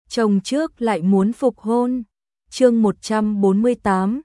chồng trước lại muốn phục hôn. Chương 148,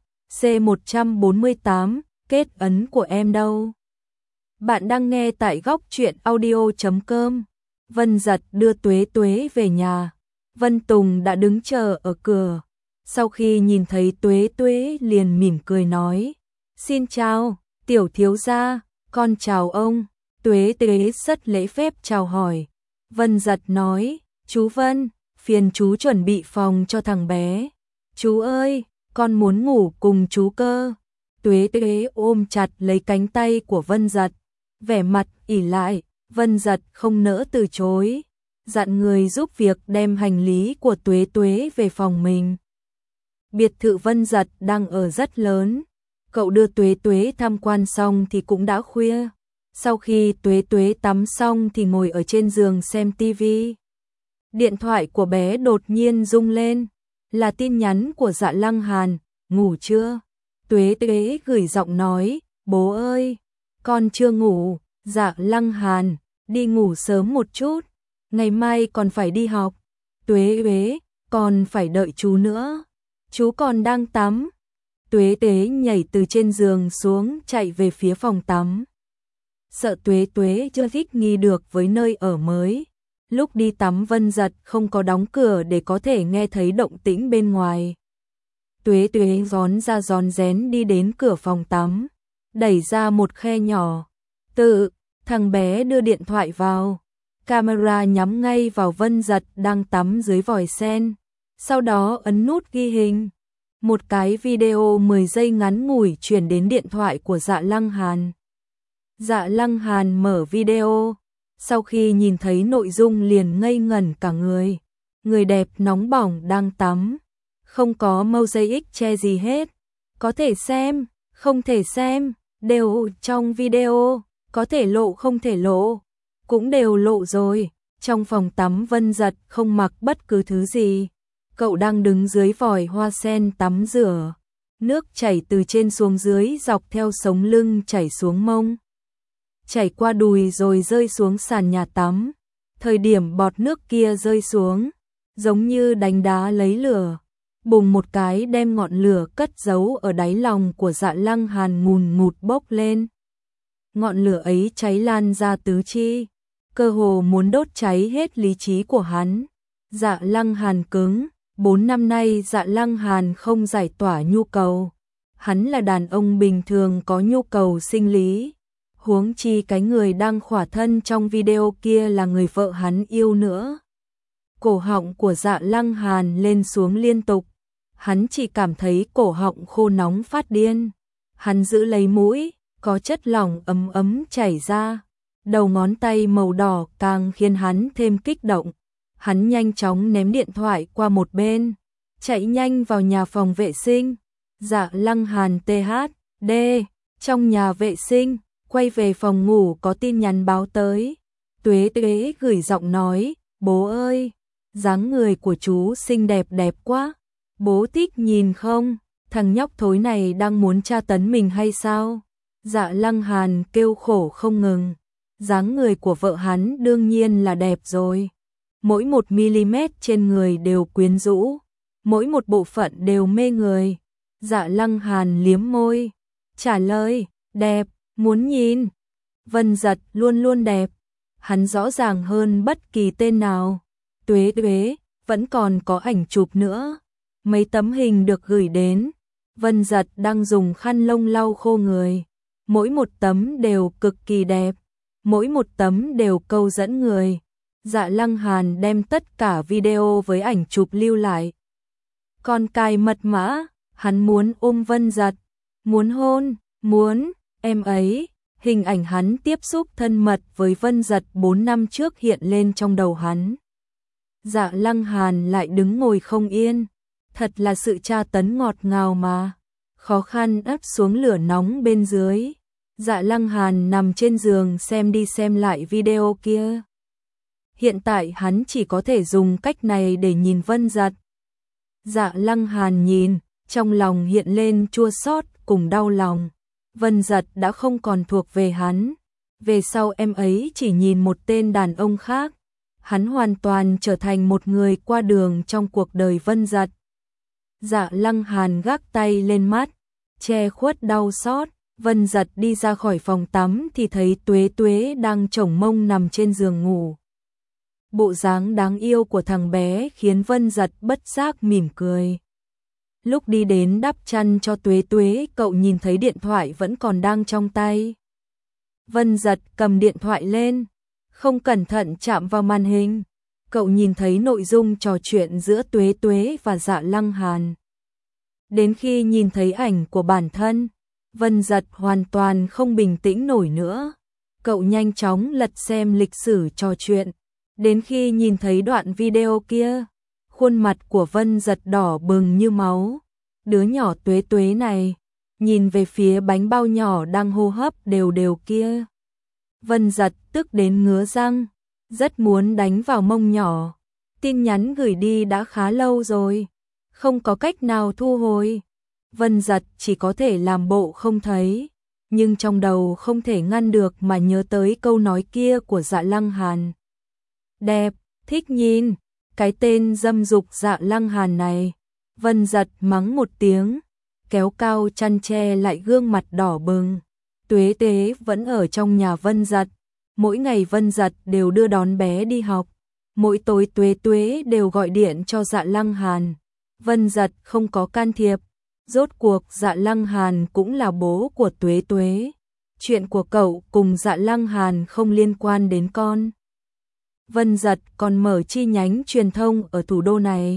C148, kết ấn của em đâu? Bạn đang nghe tại góc truyện audio.com. Vân Giật đưa Tuế Tuế về nhà. Vân Tùng đã đứng chờ ở cửa. Sau khi nhìn thấy Tuế Tuế liền mỉm cười nói: "Xin chào, tiểu thiếu gia." "Con chào ông." Tuế Tuế rất lễ phép chào hỏi. Vân Giật nói: "Chú Vân, phiền chú chuẩn bị phòng cho thằng bé." "Chú ơi, con muốn ngủ cùng chú cơ." Tuế Tuế ôm chặt lấy cánh tay của Vân Giật, vẻ mặt ỷ lại. Vân Giật không nỡ từ chối, dặn người giúp việc đem hành lý của Tuế Tuế về phòng mình. Biệt thự Vân Giật đang ở rất lớn. Cậu đưa Tuế Tuế tham quan xong thì cũng đã khuya. Sau khi Tuế Tuế tắm xong thì ngồi ở trên giường xem tivi. Điện thoại của bé đột nhiên rung lên, là tin nhắn của Dạ Lăng Hàn. "Ngủ chưa?" Tuế Tuế gửi giọng nói: "Bố ơi, con chưa ngủ." "Dạ Lăng Hàn, đi ngủ sớm một chút, ngày mai còn phải đi học." "Tuế Tuế, còn phải đợi chú nữa, chú còn đang tắm." Tuế Tuế nhảy từ trên giường xuống chạy về phía phòng tắm. Sợ Tuế Tuế chưa thích nghi được với nơi ở mới. Lúc đi tắm Vân Giật không có đóng cửa để có thể nghe thấy động tĩnh bên ngoài. Tuế Tuế rón ra rón rén đi đến cửa phòng tắm, đẩy ra một khe nhỏ. Thằng bé đưa điện thoại vào. Camera nhắm ngay vào Vân Giật đang tắm dưới vòi sen. Sau đó ấn nút ghi hình. Một cái video 10 giây ngắn ngủi truyền đến điện thoại của Dạ Lăng Hàn. Dạ Lăng Hàn mở video. Sau khi nhìn thấy nội dung liền ngây ngẩn cả người. Người đẹp nóng bỏng đang tắm. Không có mosaic che gì hết. Có thể xem, không thể xem, đều trong video. Có thể lộ không thể lộ, cũng đều lộ rồi. Trong phòng tắm Vân Giật không mặc bất cứ thứ gì. Cậu đang đứng dưới vòi hoa sen tắm rửa. Nước chảy từ trên xuống dưới dọc theo sống lưng chảy xuống mông, chảy qua đùi rồi rơi xuống sàn nhà tắm. Thời điểm bọt nước kia rơi xuống, giống như đánh đá lấy lửa. Bùng một cái đem ngọn lửa cất giấu ở đáy lòng của Dạ Lăng Hàn ngùn ngụt bốc lên. Ngọn lửa ấy cháy lan ra tứ chi, cơ hồ muốn đốt cháy hết lý trí của hắn. Dạ Lăng Hàn cứng. 4 năm nay Dạ Lăng Hàn không giải tỏa nhu cầu. Hắn là đàn ông bình thường có nhu cầu sinh lý. Huống chi cái người đang khỏa thân trong video kia là người vợ hắn yêu nữa. Cổ họng của Dạ Lăng Hàn lên xuống liên tục. Hắn chỉ cảm thấy cổ họng khô nóng phát điên. Hắn giữ lấy mũi, có chất lỏng ấm ấm chảy ra. Đầu ngón tay màu đỏ càng khiến hắn thêm kích động. Hắn nhanh chóng ném điện thoại qua một bên, chạy nhanh vào nhà phòng vệ sinh. Dạ Lăng Hàn THD, trong nhà vệ sinh, quay về phòng ngủ có tin nhắn báo tới. Tuế Tuế gửi giọng nói: "Bố ơi, dáng người của chú xinh đẹp đẹp quá. Bố thích nhìn không? Thằng nhóc thối này đang muốn tra tấn mình hay sao?" Dạ Lăng Hàn kêu khổ không ngừng. Dáng người của vợ hắn đương nhiên là đẹp rồi. Mỗi 1mm trên người đều quyến rũ, mỗi một bộ phận đều mê người. Dạ Lăng Hàn liếm môi, trả lời: "Đẹp, muốn nhìn." Vân Giật luôn luôn đẹp, hắn rõ ràng hơn bất kỳ tên nào. Tuế Tuế, vẫn còn có ảnh chụp nữa. Mấy tấm hình được gửi đến. Vân Giật đang dùng khăn lông lau khô người. Mỗi một tấm đều cực kỳ đẹp, mỗi một tấm đều câu dẫn người. Dạ Lăng Hàn đem tất cả video với ảnh chụp lưu lại. Còn cài mật mã, hắn muốn ôm Vân Giật, muốn hôn, muốn, em ấy. Hình ảnh hắn tiếp xúc thân mật với Vân Giật 4 năm trước hiện lên trong đầu hắn. Dạ Lăng Hàn lại đứng ngồi không yên. Thật là sự tra tấn ngọt ngào mà. Khó khăn áp xuống lửa nóng bên dưới. Dạ Lăng Hàn nằm trên giường xem đi xem lại video kia. Hiện tại hắn chỉ có thể dùng cách này để nhìn Vân Giật. Dạ Lăng Hàn nhìn, trong lòng hiện lên chua xót cùng đau lòng. Vân Giật đã không còn thuộc về hắn. Về sau em ấy chỉ nhìn một tên đàn ông khác. hắn hoàn toàn trở thành một người qua đường trong cuộc đời Vân Dật. Dạ Lăng Hàn gác tay lên mắt, che khuất đau xót. Vân Dật đi ra khỏi phòng tắm thì thấy Tuế Tuế đang chổng mông nằm trên giường ngủ. Bộ dáng đáng yêu của thằng bé khiến Vân Dật bất giác mỉm cười. Lúc đi đến đắp chăn cho Tuế Tuế, cậu nhìn thấy điện thoại vẫn còn đang trong tay. Vân Dật cầm điện thoại lên, không cẩn thận chạm vào màn hình. Cậu nhìn thấy nội dung trò chuyện giữa Tuế Tuế và Dạ Lăng Hàn. Đến khi nhìn thấy ảnh của bản thân, Vân Dật hoàn toàn không bình tĩnh nổi nữa. Cậu nhanh chóng lật xem lịch sử trò chuyện. Đến khi nhìn thấy đoạn video kia, khuôn mặt của Vân Dật đỏ bừng như máu. Đứa nhỏ Tuế Tuế này, nhìn về phía bánh bao nhỏ đang hô hấp đều đều kia. Vân Dật tức đến ngứa răng, rất muốn đánh vào mông nhỏ. Tin nhắn gửi đi đã khá lâu rồi, không có cách nào thu hồi. Vân Dật chỉ có thể làm bộ không thấy, nhưng trong đầu không thể ngăn được mà nhớ tới câu nói kia của Dạ Lăng Hàn. Đẹp, thích nhìn, cái tên dâm dục Dạ Lăng Hàn này. Vân Dật mắng một tiếng, kéo cao chăn che lại gương mặt đỏ bừng. Tuế Tuế vẫn ở trong nhà Vân Dật. Mỗi ngày Vân Dật đều đưa đón bé đi học. Mỗi tối Tuế Tuế đều gọi điện cho Dạ Lăng Hàn. Vân Dật không có can thiệp. Rốt cuộc Dạ Lăng Hàn cũng là bố của Tuế Tuế. Chuyện của cậu cùng Dạ Lăng Hàn không liên quan đến con. Vân Dật còn mở chi nhánh truyền thông ở thủ đô này,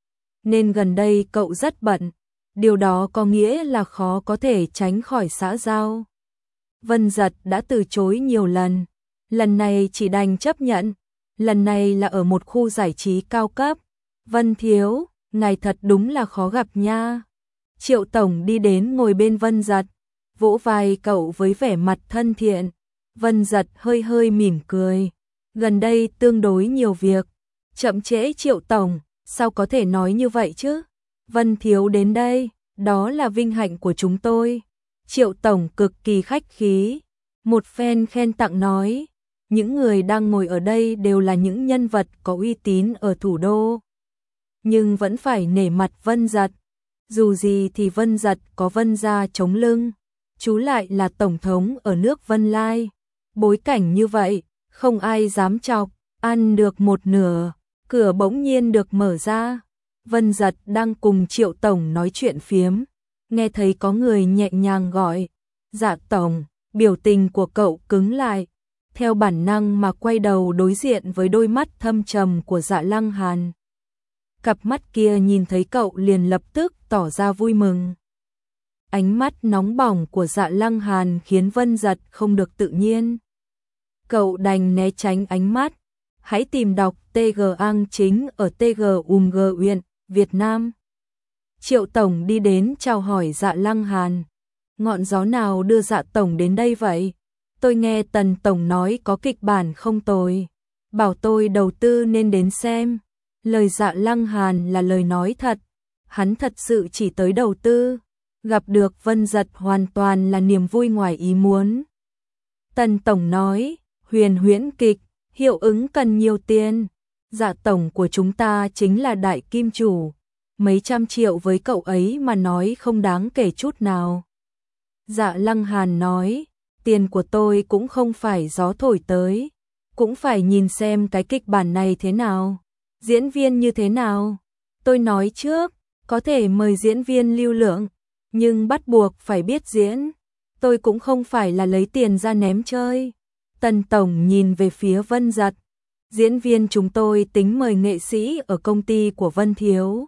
nên gần đây cậu rất bận. Điều đó có nghĩa là khó có thể tránh khỏi xã giao. Vân Dật đã từ chối nhiều lần, lần này chỉ đành chấp nhận. Lần này là ở một khu giải trí cao cấp. Vân thiếu, ngài thật đúng là khó gặp nha. Triệu tổng đi đến ngồi bên Vân Dật, vỗ vai cậu với vẻ mặt thân thiện. Vân Dật hơi hơi mỉm cười. Gần đây tương đối nhiều việc. Chậm trễ Triệu tổng, sao có thể nói như vậy chứ? Vân thiếu đến đây, đó là vinh hạnh của chúng tôi. Triệu tổng cực kỳ khách khí, một phen khen tặng nói. Những người đang ngồi ở đây đều là những nhân vật có uy tín ở thủ đô, nhưng vẫn phải nể mặt Vân Dật. Dù gì thì Vân Dật có Vân gia chống lưng, chú lại là tổng thống ở nước Vân Lai. Bối cảnh như vậy, không ai dám chọc. Ăn được một nửa, cửa bỗng nhiên được mở ra. Vân Dật đang cùng Triệu tổng nói chuyện phiếm, nghe thấy có người nhẹ nhàng gọi Dạ tổng. Biểu tình của cậu cứng lại, theo bản năng mà quay đầu đối diện với đôi mắt thâm trầm của Dạ Lăng Hàn. Cặp mắt kia nhìn thấy cậu liền lập tức tỏ ra vui mừng. Ánh mắt nóng bỏng của Dạ Lăng Hàn khiến Vân Dật không được tự nhiên. Cậu đành né tránh ánh mắt. Hãy tìm đọc TG Ang chính ở TG Uyên, Việt Nam. Triệu tổng đi đến chào hỏi Dạ Lăng Hàn. Ngọn gió nào đưa Dạ tổng đến đây vậy? Tôi nghe Tần tổng nói có kịch bản không tồi, bảo tôi đầu tư nên đến xem. Lời Dạ Lăng Hàn là lời nói thật, hắn thật sự chỉ tới đầu tư. Gặp được Vân Dật hoàn toàn là niềm vui ngoài ý muốn. Tần tổng nói, huyền huyễn kịch, hiệu ứng cần nhiều tiền. Dạ tổng của chúng ta chính là đại kim chủ, mấy trăm triệu với cậu ấy mà nói không đáng kể chút nào. Dạ Lăng Hàn nói, tiền của tôi cũng không phải gió thổi tới, cũng phải nhìn xem cái kịch bản này thế nào, diễn viên như thế nào. Tôi nói trước, có thể mời diễn viên lưu lượng, nhưng bắt buộc phải biết diễn. Tôi cũng không phải là lấy tiền ra ném chơi. Tần tổng nhìn về phía Vân Dật. Diễn viên chúng tôi tính mời nghệ sĩ ở công ty của Vân thiếu.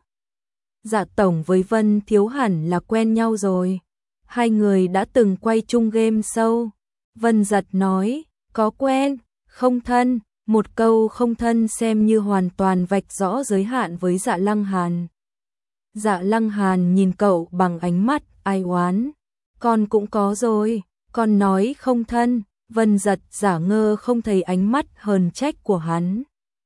Dạ tổng với Vân thiếu hẳn là quen nhau rồi. Hai người đã từng quay chung game show. Vân Dật nói, có quen, không thân. Một câu không thân xem như hoàn toàn vạch rõ giới hạn với Dạ Lăng Hàn. Dạ Lăng Hàn nhìn cậu bằng ánh mắt ai oán. Con cũng có rồi, con nói không thân. Vân Dật giả ngơ không thấy ánh mắt hờn trách của hắn.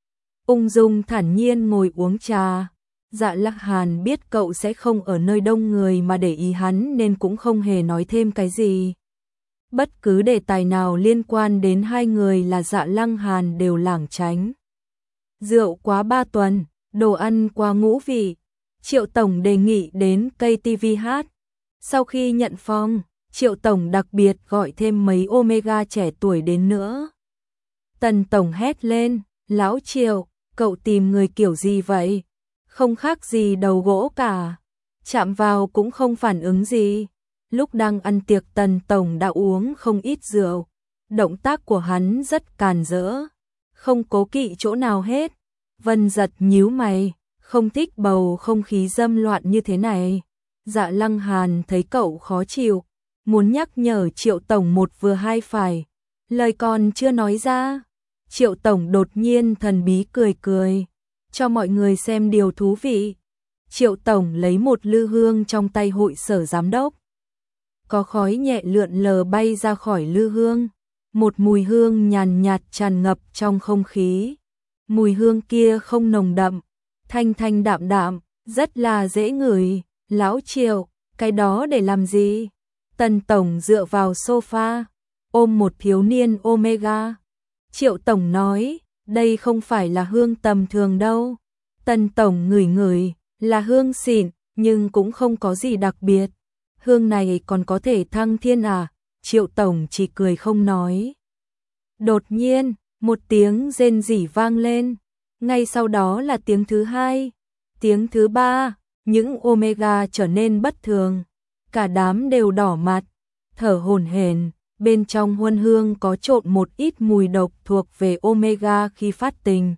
Ung dung thản nhiên ngồi uống trà. Dạ Lăng Hàn biết cậu sẽ không ở nơi đông người mà để ý hắn nên cũng không hề nói thêm cái gì. Bất cứ đề tài nào liên quan đến hai người là Dạ Lăng Hàn đều lảng tránh. rượu quá 3 tuần, đồ ăn quá ngũ vị. Triệu Tổng đề nghị đến KTV hát. Sau khi nhận phòng, Triệu Tổng đặc biệt gọi thêm mấy Omega trẻ tuổi đến nữa. Tần Tổng hét lên, lão Triệu, cậu tìm người kiểu gì vậy? Không khác gì đầu gỗ cả. Chạm vào cũng không phản ứng gì. Lúc đang ăn tiệc Tần Tổng đã uống không ít rượu. Động tác của hắn rất càn rỡ, không cố kỵ chỗ nào hết. Vân Giật nhíu mày, không thích bầu không khí dâm loạn như thế này. Dạ Lăng Hàn thấy cậu khó chịu, muốn nhắc nhở Triệu Tổng một vừa hai phải. Lời còn chưa nói ra, Triệu Tổng đột nhiên thần bí cười cười, cho mọi người xem điều thú vị. Triệu Tổng lấy một lư hương trong tay hội sở giám đốc. Có khói nhẹ lượn lờ bay ra khỏi lư hương, một mùi hương nhàn nhạt tràn ngập trong không khí. Mùi hương kia không nồng đậm, thanh thanh đạm đạm, rất là dễ ngửi. Lão Triệu, cái đó để làm gì? Tần Tổng dựa vào sofa, ôm một thiếu niên Omega. Triệu Tổng nói, đây không phải là hương tầm thường đâu. Tần Tổng ngửi ngửi, là hương xịn, nhưng cũng không có gì đặc biệt. Hương này còn có thể thăng thiên à? Triệu Tổng chỉ cười không nói. Đột nhiên, một tiếng rên rỉ vang lên. Ngay sau đó là tiếng thứ hai, tiếng thứ ba. Những Omega trở nên bất thường. Cả đám đều đỏ mặt, thở hổn hển. Bên trong huân hương có trộn một ít mùi độc thuộc về Omega khi phát tình.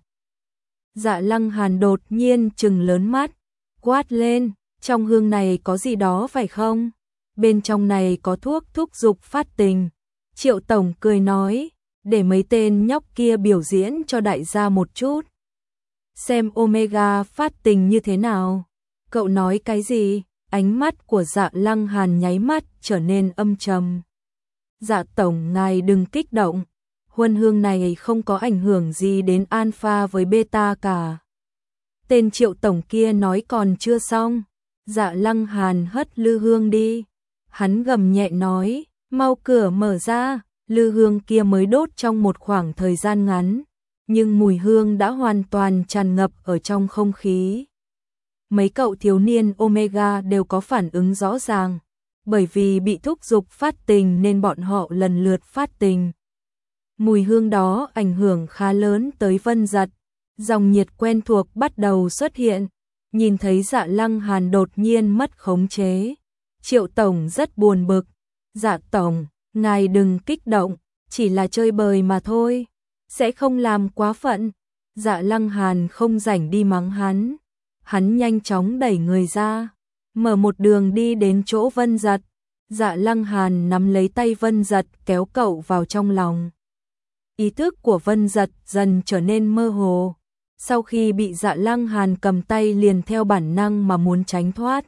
Dạ Lăng Hàn đột nhiên trừng lớn mắt, quát lên, trong hương này có gì đó phải không? Bên trong này có thuốc thúc dục phát tình. Triệu Tổng cười nói, để mấy tên nhóc kia biểu diễn cho đại gia một chút. Xem Omega phát tình như thế nào. Cậu nói cái gì? Ánh mắt của Dạ Lăng Hàn nháy mắt trở nên âm trầm. Dạ Tổng ngài đừng kích động. Huân hương này không có ảnh hưởng gì đến alpha với beta cả. Tên Triệu Tổng kia nói còn chưa xong. Dạ Lăng Hàn hất lư hương đi. Hắn gầm nhẹ nói, mau cửa mở ra. Lư hương kia mới đốt trong một khoảng thời gian ngắn, nhưng mùi hương đã hoàn toàn tràn ngập ở trong không khí. Mấy cậu thiếu niên Omega đều có phản ứng rõ ràng, bởi vì bị thúc giục phát tình nên bọn họ lần lượt phát tình. Mùi hương đó ảnh hưởng khá lớn tới Vân Giật, dòng nhiệt quen thuộc bắt đầu xuất hiện. Nhìn thấy Dạ Lăng Hàn đột nhiên mất khống chế, Triệu Tổng rất buồn bực. Dạ Tổng, ngài đừng kích động, chỉ là chơi bời mà thôi, sẽ không làm quá phận. Dạ Lăng Hàn không rảnh đi mắng hắn. Hắn nhanh chóng đẩy người ra, mở một đường đi đến chỗ Vân Giật. Dạ Lăng Hàn nắm lấy tay Vân Giật kéo cậu vào trong lòng. Ý thức của Vân Giật dần trở nên mơ hồ. Sau khi bị Dạ Lăng Hàn cầm tay liền theo bản năng mà muốn tránh thoát.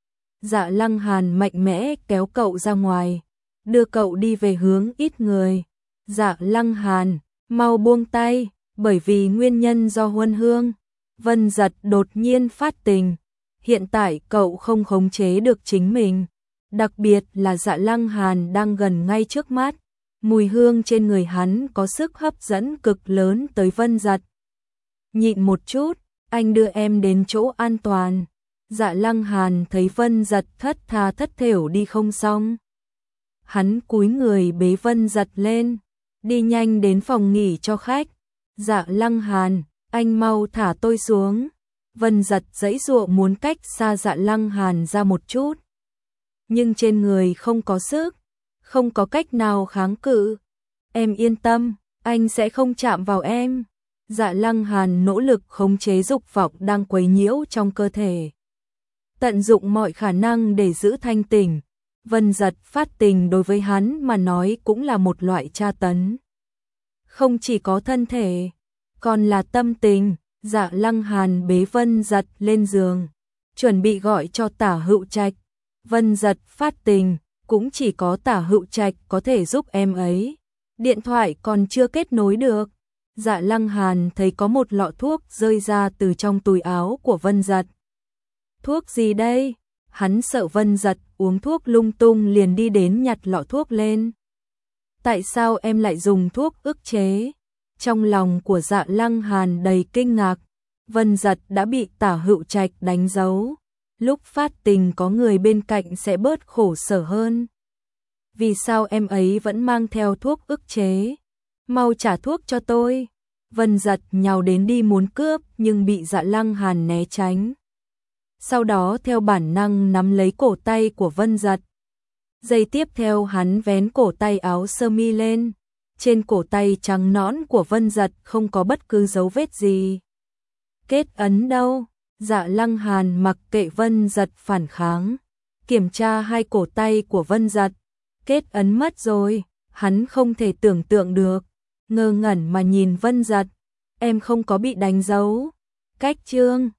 Dạ Lăng Hàn mạnh mẽ kéo cậu ra ngoài, đưa cậu đi về hướng ít người. Dạ Lăng Hàn, mau buông tay, bởi vì nguyên nhân do huân hương. Vân Giật đột nhiên phát tình. Hiện tại cậu không khống chế được chính mình. Đặc biệt là Dạ Lăng Hàn đang gần ngay trước mắt. Mùi hương trên người hắn có sức hấp dẫn cực lớn tới Vân Giật. Nhịn một chút, anh đưa em đến chỗ an toàn. Dạ Lăng Hàn thấy Vân Giật thất tha thất thểu đi không xong. Hắn cúi người bế Vân Giật lên, đi nhanh đến phòng nghỉ cho khách. Dạ Lăng Hàn, anh mau thả tôi xuống. Vân Giật giãy giụa muốn cách xa Dạ Lăng Hàn ra một chút, nhưng trên người không có sức, không có cách nào kháng cự. Em yên tâm, anh sẽ không chạm vào em. Dạ Lăng Hàn nỗ lực khống chế dục vọng đang quấy nhiễu trong cơ thể, tận dụng mọi khả năng để giữ thanh tỉnh. Vân Giật phát tình đối với hắn mà nói cũng là một loại tra tấn. Không chỉ có thân thể, còn là tâm tình. Dạ Lăng Hàn bế Vân Giật lên giường, chuẩn bị gọi cho Tả Hữu Trạch. Vân Giật phát tình, cũng chỉ có Tả Hữu Trạch có thể giúp em ấy. Điện thoại còn chưa kết nối được. Dạ Lăng Hàn thấy có một lọ thuốc rơi ra từ trong túi áo của Vân Giật. Thuốc gì đây? Hắn sợ Vân Giật uống thuốc lung tung liền đi đến nhặt lọ thuốc lên. Tại sao em lại dùng thuốc ức chế? Trong lòng của Dạ Lăng Hàn đầy kinh ngạc, Vân Giật đã bị Tả Hữu Trạch đánh dấu. Lúc phát tình có người bên cạnh sẽ bớt khổ sở hơn. Vì sao em ấy vẫn mang theo thuốc ức chế? Mau trả thuốc cho tôi. Vân Giật nhào đến đi muốn cướp nhưng bị Dạ Lăng Hàn né tránh. Sau đó theo bản năng nắm lấy cổ tay của Vân Giật. Giây tiếp theo hắn vén cổ tay áo sơ mi lên. Trên cổ tay trắng nõn của Vân Giật không có bất cứ dấu vết gì. Kết ấn đâu? Dạ Lăng Hàn mặc kệ Vân Giật phản kháng. Kiểm tra hai cổ tay của Vân Giật. Kết ấn mất rồi, hắn không thể tưởng tượng được. Ngơ ngẩn mà nhìn Vân Giật. Em không có bị đánh dấu. Cách chương